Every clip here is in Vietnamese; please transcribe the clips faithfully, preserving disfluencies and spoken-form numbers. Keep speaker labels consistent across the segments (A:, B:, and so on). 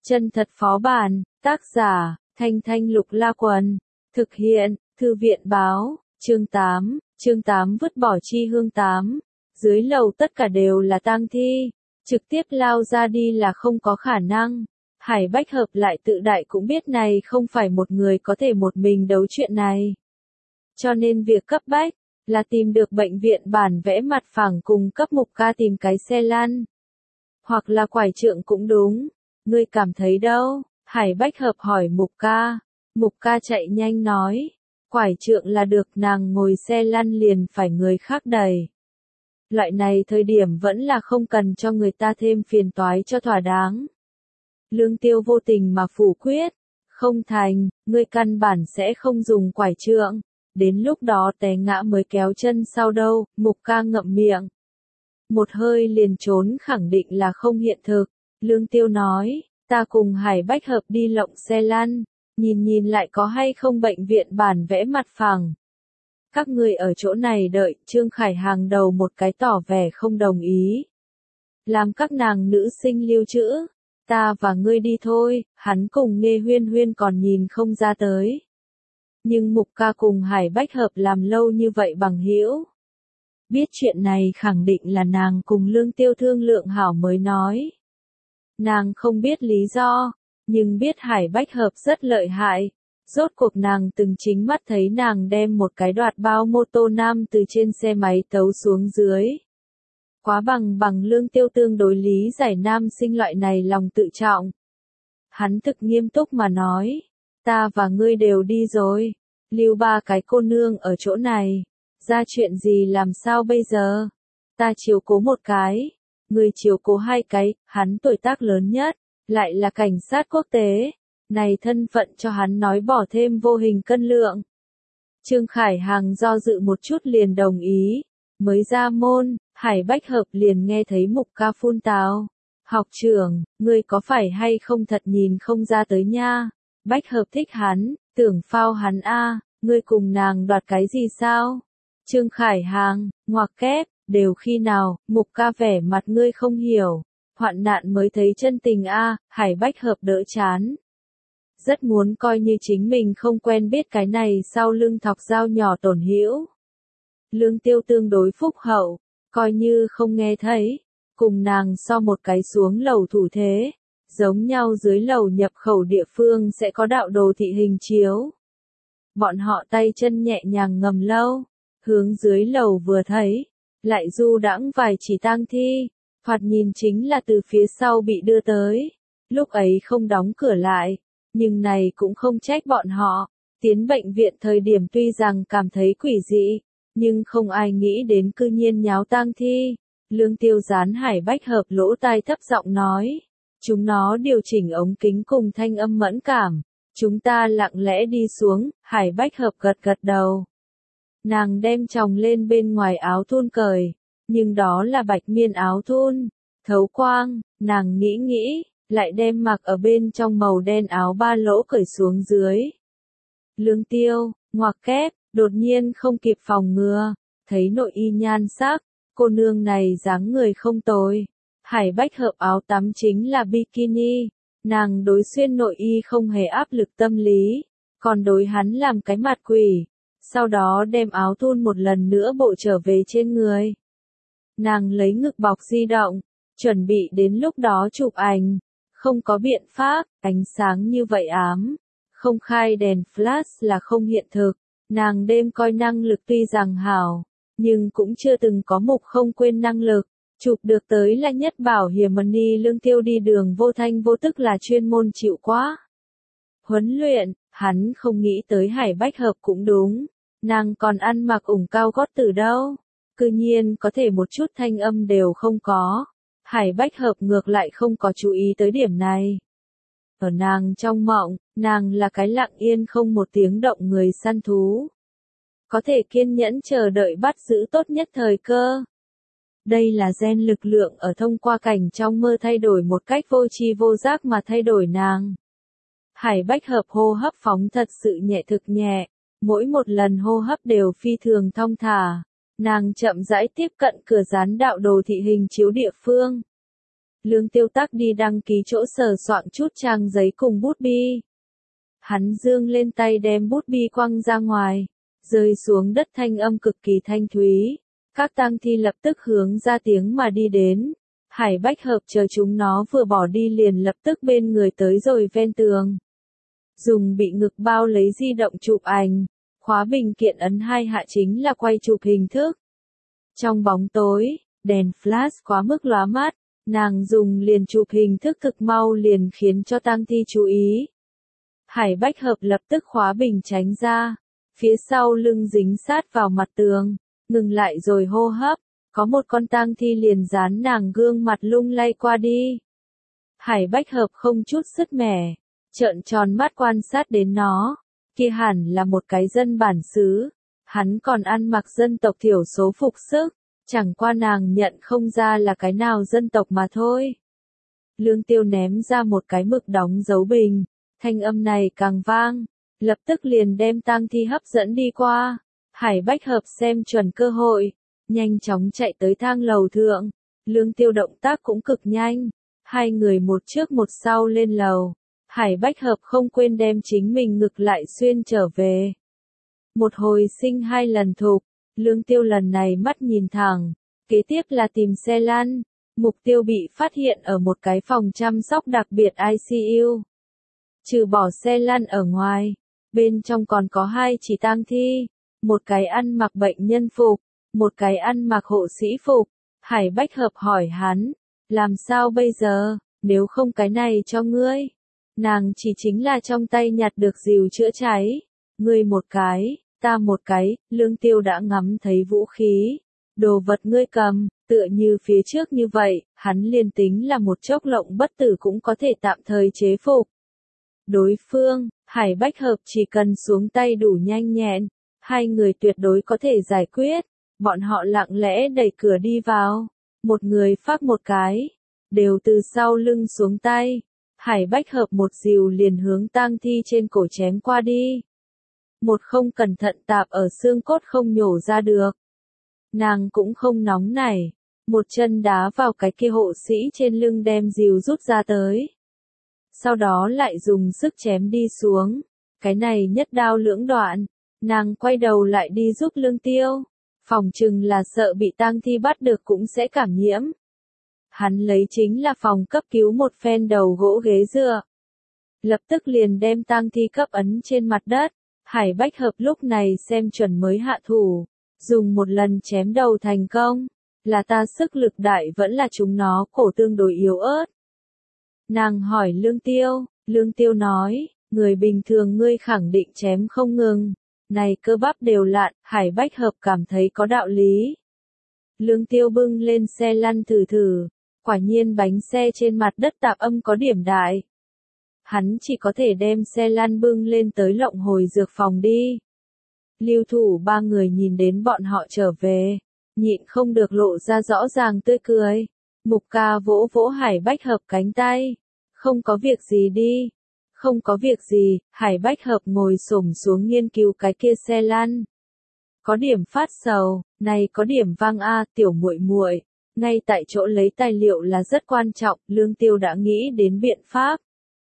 A: Chân thật phó bản, tác giả, Thanh Thanh Lục La Quần, thực hiện, Thư viện báo, chương tám, chương tám vứt bỏ chi hương tám. Dưới lầu tất cả đều là tang thi, trực tiếp lao ra đi là không có khả năng. Hải Bách Hợp lại tự đại cũng biết này không phải một người có thể một mình đấu chuyện này. Cho nên việc cấp bách, là tìm được bệnh viện bản vẽ mặt phẳng cùng cấp Mục Ca tìm cái xe lăn. Hoặc là quải trượng cũng đúng. Ngươi cảm thấy đâu? Hải Bách Hợp hỏi Mục Ca. Mục Ca chạy nhanh nói. Quải trượng là được, nàng ngồi xe lăn liền phải người khác đẩy. Loại này thời điểm vẫn là không cần cho người ta thêm phiền toái cho thỏa đáng. Lương Tiêu vô tình mà phủ quyết. Không thành, ngươi căn bản sẽ không dùng quải trượng. Đến lúc đó té ngã mới kéo chân sau đâu, Mục Ca ngậm miệng. Một hơi liền trốn khẳng định là không hiện thực. Lương Tiêu nói, ta cùng Hải Bách Hợp đi lộng xe lăn, nhìn nhìn lại có hay không bệnh viện bản vẽ mặt phẳng. Các ngươi ở chỗ này đợi, Trương Khải hàng đầu một cái tỏ vẻ không đồng ý. Làm các nàng nữ sinh lưu trữ, ta và ngươi đi thôi, hắn cùng Nghê Huyên Huyên còn nhìn không ra tới. Nhưng Mục Ca cùng Hải Bách Hợp làm lâu như vậy bằng hữu. Biết chuyện này khẳng định là nàng cùng Lương Tiêu thương lượng hảo mới nói. Nàng không biết lý do, nhưng biết Hải Bách Hợp rất lợi hại. Rốt cuộc nàng từng chính mắt thấy nàng đem một cái đoạt bao mô tô nam từ trên xe máy tấu xuống dưới. Quá bằng bằng Lương Tiêu tương đối lý giải nam sinh loại này lòng tự trọng. Hắn thực nghiêm túc mà nói, ta và ngươi đều đi rồi, lưu ba cái cô nương ở chỗ này, ra chuyện gì làm sao bây giờ? Ta chiếu cố một cái, ngươi chiếu cố hai cái, hắn tuổi tác lớn nhất, lại là cảnh sát quốc tế. Này thân phận cho hắn nói bỏ thêm vô hình cân lượng. Trương Khải Hàng do dự một chút liền đồng ý. Mới ra môn, Hải Bách Hợp liền nghe thấy Mục Ca phun tào. Học trưởng, ngươi có phải hay không thật nhìn không ra tới nha? Bách Hợp thích hắn, tưởng phao hắn a, ngươi cùng nàng đoạt cái gì sao? Trương Khải Hàng, ngoặc kép, đều khi nào, Mục Ca vẻ mặt ngươi không hiểu. Hoạn nạn mới thấy chân tình a, Hải Bách Hợp đỡ chán. Rất muốn coi như chính mình không quen biết cái này sau lưng thọc dao nhỏ tổn hữu. Lương Tiêu tương đối phúc hậu, coi như không nghe thấy, cùng nàng so một cái xuống lầu thủ thế, giống nhau dưới lầu nhập khẩu địa phương sẽ có đạo đồ thị hình chiếu. Bọn họ tay chân nhẹ nhàng ngầm lâu, hướng dưới lầu vừa thấy, lại du đãng vài chỉ tang thi, thoạt nhìn chính là từ phía sau bị đưa tới, lúc ấy không đóng cửa lại. Nhưng này cũng không trách bọn họ, tiến bệnh viện thời điểm tuy rằng cảm thấy quỷ dị, nhưng không ai nghĩ đến cư nhiên nháo tang thi. Lương Tiêu dán Hải Bách Hợp lỗ tai thấp giọng nói, chúng nó điều chỉnh ống kính cùng thanh âm mẫn cảm, chúng ta lặng lẽ đi xuống. Hải Bách Hợp gật gật đầu. Nàng đem chồng lên bên ngoài áo thun cởi, nhưng đó là bạch miên áo thun, thấu quang, nàng nghĩ nghĩ. Lại đem mặc ở bên trong màu đen áo ba lỗ cởi xuống dưới. Lương Tiêu, ngoặc kép, đột nhiên không kịp phòng ngừa, thấy nội y nhan sắc, cô nương này dáng người không tồi. Hải Bách Hợp áo tắm chính là bikini, nàng đối xuyên nội y không hề áp lực tâm lý, còn đối hắn làm cái mặt quỷ, sau đó đem áo thun một lần nữa bộ trở về trên người. Nàng lấy ngực bọc di động, chuẩn bị đến lúc đó chụp ảnh. Không có biện pháp, ánh sáng như vậy ám, không khai đèn flash là không hiện thực, nàng đêm coi năng lực tuy rằng hảo, nhưng cũng chưa từng có mục không quên năng lực, chụp được tới là nhất bảo hiểm money. Lương Tiêu đi đường vô thanh vô tức là chuyên môn chịu quá huấn luyện, hắn không nghĩ tới Hải Bách Hợp cũng đúng, nàng còn ăn mặc ủng cao gót từ đâu, cư nhiên có thể một chút thanh âm đều không có. Hải Bách Hợp ngược lại không có chú ý tới điểm này. Ở nàng trong mộng, nàng là cái lặng yên không một tiếng động người săn thú. Có thể kiên nhẫn chờ đợi bắt giữ tốt nhất thời cơ. Đây là gen lực lượng ở thông qua cảnh trong mơ thay đổi một cách vô tri vô giác mà thay đổi nàng. Hải Bách Hợp hô hấp phóng thật sự nhẹ thực nhẹ, mỗi một lần hô hấp đều phi thường thong thả. Nàng chậm rãi tiếp cận cửa dán đạo đồ thị hình chiếu địa phương. Lương Tiêu tắc đi đăng ký chỗ sờ soạn chút trang giấy cùng bút bi. Hắn giương lên tay đem bút bi quăng ra ngoài, rơi xuống đất thanh âm cực kỳ thanh thúy. Các tang thi lập tức hướng ra tiếng mà đi đến. Hải Bách Hợp chờ chúng nó vừa bỏ đi liền lập tức bên người tới rồi ven tường. Dùng bị ngực bao lấy di động chụp ảnh, khóa bình kiện ấn hai hạ chính là quay chụp hình thức. Trong bóng tối, đèn flash quá mức lóa mắt, nàng dùng liền chụp hình thức cực mau liền khiến cho tang thi chú ý. Hải Bách Hợp lập tức khóa bình tránh ra, phía sau lưng dính sát vào mặt tường, ngừng lại rồi hô hấp, có một con tang thi liền dán nàng gương mặt lung lay qua đi. Hải Bách Hợp không chút sứt mẻ, trợn tròn mắt quan sát đến nó, kia hẳn là một cái dân bản xứ, hắn còn ăn mặc dân tộc thiểu số phục sức, chẳng qua nàng nhận không ra là cái nào dân tộc mà thôi. Lương Tiêu ném ra một cái mực đóng dấu bình, thanh âm này càng vang, lập tức liền đem tang thi hấp dẫn đi qua. Hải Bách Hợp xem chuẩn cơ hội, nhanh chóng chạy tới thang lầu thượng, Lương Tiêu động tác cũng cực nhanh, hai người một trước một sau lên lầu. Hải Bách Hợp không quên đem chính mình ngực lại xuyên trở về. Một hồi sinh hai lần thục, Lương Tiêu lần này mắt nhìn thẳng, kế tiếp là tìm xe lăn, mục tiêu bị phát hiện ở một cái phòng chăm sóc đặc biệt I C U. Trừ bỏ xe lăn ở ngoài, bên trong còn có hai chỉ tang thi, một cái ăn mặc bệnh nhân phục, một cái ăn mặc hộ sĩ phục. Hải Bách Hợp hỏi hắn, làm sao bây giờ, nếu không cái này cho ngươi? Nàng chỉ chính là trong tay nhặt được rìu chữa cháy, ngươi một cái, ta một cái. Lương Tiêu đã ngắm thấy vũ khí, đồ vật ngươi cầm, tựa như phía trước như vậy, hắn liền tính là một chốc lộng bất tử cũng có thể tạm thời chế phục. Đối phương, Hải Bách Hợp chỉ cần xuống tay đủ nhanh nhẹn, hai người tuyệt đối có thể giải quyết. Bọn họ lặng lẽ đẩy cửa đi vào, một người phác một cái, đều từ sau lưng xuống tay. Hải Bách Hợp một dìu liền hướng tang thi trên cổ chém qua đi. Một không cẩn thận tạp ở xương cốt không nhổ ra được. Nàng cũng không nóng nảy, một chân đá vào cái kia hộ sĩ trên lưng đem dìu rút ra tới. Sau đó lại dùng sức chém đi xuống, cái này nhất đao lưỡng đoạn, nàng quay đầu lại đi giúp Lương Tiêu, phòng chừng là sợ bị tang thi bắt được cũng sẽ cảm nhiễm. Hắn lấy chính là phòng cấp cứu một phen đầu gỗ ghế dựa. Lập tức liền đem tang thi cấp ấn trên mặt đất. Hải Bách Hợp lúc này xem chuẩn mới hạ thủ, dùng một lần chém đầu thành công. Là ta sức lực đại vẫn là chúng nó cổ tương đối yếu ớt. Nàng hỏi Lương Tiêu, Lương Tiêu nói, người bình thường ngươi khẳng định chém không ngừng. Này cơ bắp đều lạn, Hải Bách Hợp cảm thấy có đạo lý. Lương Tiêu bưng lên xe lăn thử thử, quả nhiên bánh xe trên mặt đất tạp âm có điểm đại. Hắn chỉ có thể đem xe lăn bưng lên tới lộng hồi dược phòng đi. Lưu thủ ba người nhìn đến bọn họ trở về, nhịn không được lộ ra rõ ràng tươi cười. Mục ca vỗ vỗ Hải Bách Hợp cánh tay, không có việc gì đi. Không có việc gì, Hải Bách Hợp ngồi xổm xuống nghiên cứu cái kia xe lăn. Có điểm phát sầu, này có điểm vang a, tiểu muội muội, ngay tại chỗ lấy tài liệu là rất quan trọng, Lương Tiêu đã nghĩ đến biện pháp.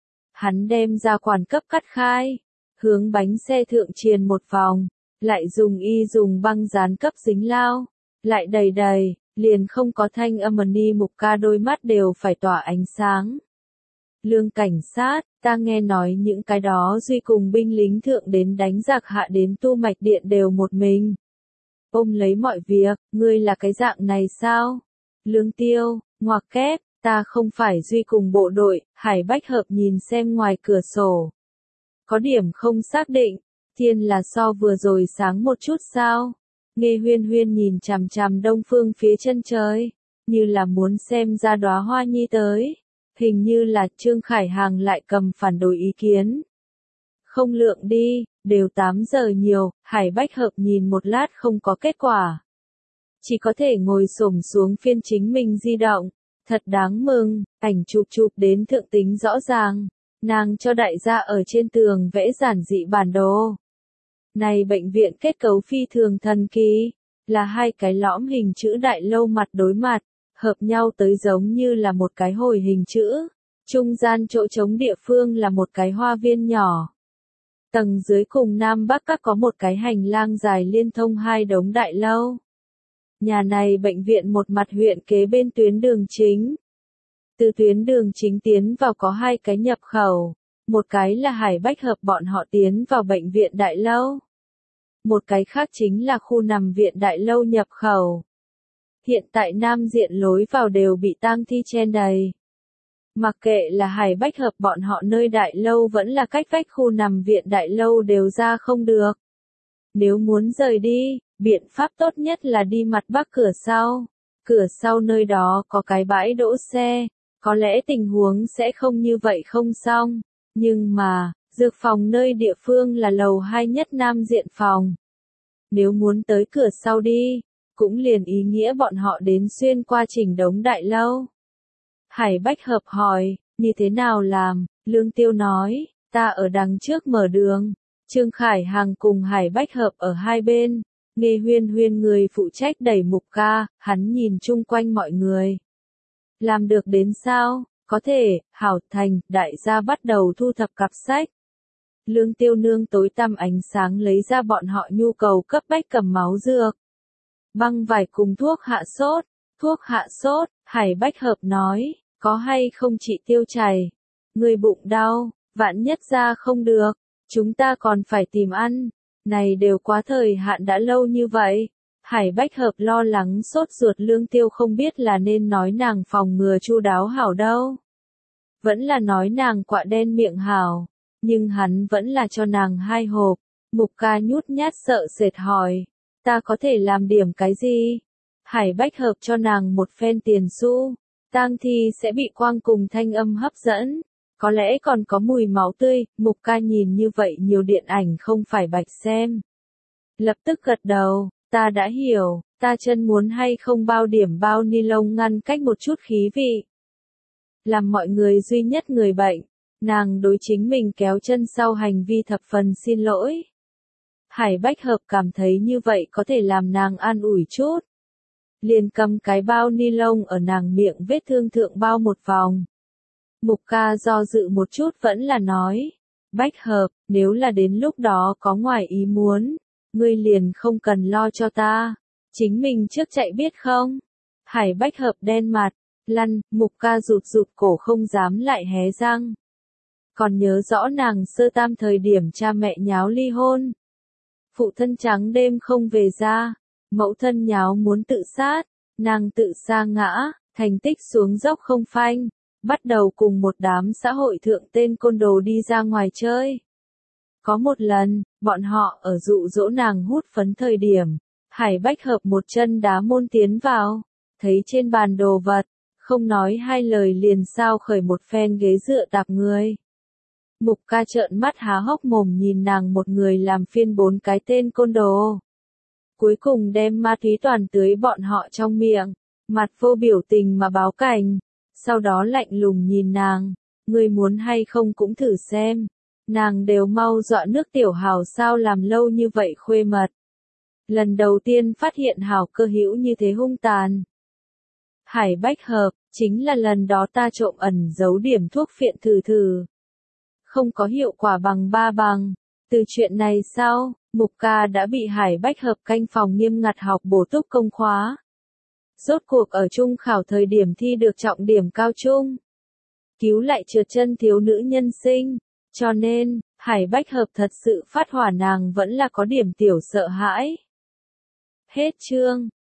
A: Hắn đem ra quản cấp cắt khai, hướng bánh xe thượng triền một vòng, lại dùng y dùng băng dán cấp dính lao, lại đầy đầy, liền không có thanh âm ni. Mục ca đôi mắt đều phải tỏa ánh sáng. Lương cảnh sát, ta nghe nói những cái đó duy cùng binh lính thượng đến đánh giặc hạ đến tu mạch điện đều một mình. Ôm lấy mọi việc, ngươi là cái dạng này sao? Lương Tiêu, ngoặc kép, ta không phải duy cùng bộ đội. Hải Bách Hợp nhìn xem ngoài cửa sổ. Có điểm không xác định, thiên là so vừa rồi sáng một chút sao? Nghe Huyên Huyên nhìn chằm chằm đông phương phía chân trời, như là muốn xem ra đóa hoa nhi tới. Hình như là Trương Khải Hàng lại cầm phản đối ý kiến. Không lượng đi, đều tám giờ nhiều, Hải Bách Hợp nhìn một lát không có kết quả. Chỉ có thể ngồi xổm xuống phiên chính mình di động. Thật đáng mừng, ảnh chụp chụp đến thượng tính rõ ràng. Nàng cho đại gia ở trên tường vẽ giản dị bản đồ. Này bệnh viện kết cấu phi thường thần kỳ, là hai cái lõm hình chữ đại lâu mặt đối mặt. hợp nhau tới giống như là một cái hồi hình chữ. Trung gian chỗ trống địa phương là một cái hoa viên nhỏ. Tầng dưới cùng Nam Bắc các có một cái hành lang dài liên thông hai đống đại lâu. Nhà này bệnh viện một mặt huyện kế bên tuyến đường chính. Từ tuyến đường chính tiến vào có hai cái nhập khẩu. Một cái là Hải Bách Hợp bọn họ tiến vào bệnh viện đại lâu. Một cái khác chính là khu nằm viện đại lâu nhập khẩu. Hiện tại nam diện lối vào đều bị tang thi chen đầy. Mặc kệ là Hải Bách Hợp bọn họ nơi đại lâu vẫn là cách vách khu nằm viện đại lâu đều ra không được. Nếu muốn rời đi, biện pháp tốt nhất là đi mặt bắc cửa sau. Cửa sau nơi đó có cái bãi đỗ xe, có lẽ tình huống sẽ không như vậy không xong. Nhưng mà, dược phòng nơi địa phương là lầu hai nhất nam diện phòng. Nếu muốn tới cửa sau đi, cũng liền ý nghĩa bọn họ đến xuyên qua chỉnh đống đại lâu. Hải Bách Hợp hỏi, như thế nào làm? Lương Tiêu nói, ta ở đằng trước mở đường. Trương Khải Hằng cùng Hải Bách Hợp ở hai bên. Nghe Huyên Huyên người phụ trách đẩy Mục Ca, hắn nhìn chung quanh mọi người. Làm được đến sao? Có thể, hảo thành, đại gia bắt đầu thu thập cặp sách. Lương Tiêu nương tối tăm ánh sáng lấy ra bọn họ nhu cầu cấp bách cầm máu dược. Băng vải cùng thuốc hạ sốt, thuốc hạ sốt, Hải Bách Hợp nói, có hay không chị tiêu chảy, người bụng đau, vạn nhất ra không được, chúng ta còn phải tìm ăn, này đều quá thời hạn đã lâu như vậy. Hải Bách Hợp lo lắng sốt ruột Lương Tiêu không biết là nên nói nàng phòng ngừa chu đáo hảo đâu. Vẫn là nói nàng quạ đen miệng hảo, nhưng hắn vẫn là cho nàng hai hộp. Mục Ca nhút nhát sợ sệt hỏi, ta có thể làm điểm cái gì? Hải Bách Hợp cho nàng một phen tiền xu, tang thi sẽ bị quang cùng thanh âm hấp dẫn, có lẽ còn có mùi máu tươi. Mục Ca nhìn như vậy nhiều điện ảnh không phải bạch xem. Lập tức gật đầu, ta đã hiểu, ta chân muốn hay không bao điểm bao ni lông ngăn cách một chút khí vị. Làm mọi người duy nhất người bệnh, nàng đối chính mình kéo chân sau hành vi thập phần xin lỗi. Hải Bách Hợp cảm thấy như vậy có thể làm nàng an ủi chút. Liền cầm cái bao ni lông ở nàng miệng vết thương thượng bao một vòng. Mục Ca do dự một chút vẫn là nói, Bách Hợp, nếu là đến lúc đó có ngoài ý muốn, ngươi liền không cần lo cho ta, chính mình trước chạy biết không? Hải Bách Hợp đen mặt, lăn, Mục Ca rụt rụt cổ không dám lại hé răng. Còn nhớ rõ nàng sơ tam thời điểm cha mẹ nháo ly hôn. Phụ thân trắng đêm không về ra, mẫu thân nháo muốn tự sát, nàng tự sa ngã, thành tích xuống dốc không phanh, bắt đầu cùng một đám xã hội thượng tên côn đồ đi ra ngoài chơi. Có một lần, bọn họ ở dụ dỗ nàng hút phấn thời điểm, Hải Bách Hợp một chân đá môn tiến vào, thấy trên bàn đồ vật, không nói hai lời liền sao khởi một phen ghế dựa tạp người. Mục Ca trợn mắt há hốc mồm nhìn nàng một người làm phiên bốn cái tên côn đồ. Cuối cùng đem ma túy toàn tưới bọn họ trong miệng, mặt vô biểu tình mà báo cảnh, sau đó lạnh lùng nhìn nàng, ngươi muốn hay không cũng thử xem, nàng đều mau dọa nước tiểu Hào sao làm lâu như vậy khuê mật. Lần đầu tiên phát hiện Hào cơ hữu như thế hung tàn. Hải Bách Hợp, chính là lần đó ta trộm ẩn giấu điểm thuốc phiện thử thử. Không có hiệu quả bằng ba bằng. Từ chuyện này sau, Mục Ca đã bị Hải Bách Hợp canh phòng nghiêm ngặt học bổ túc công khóa. Rốt cuộc ở trung khảo thời điểm thi được trọng điểm cao trung. Cứu lại trượt chân thiếu nữ nhân sinh. Cho nên, Hải Bách Hợp thật sự phát hỏa nàng vẫn là có điểm tiểu sợ hãi. Hết chương.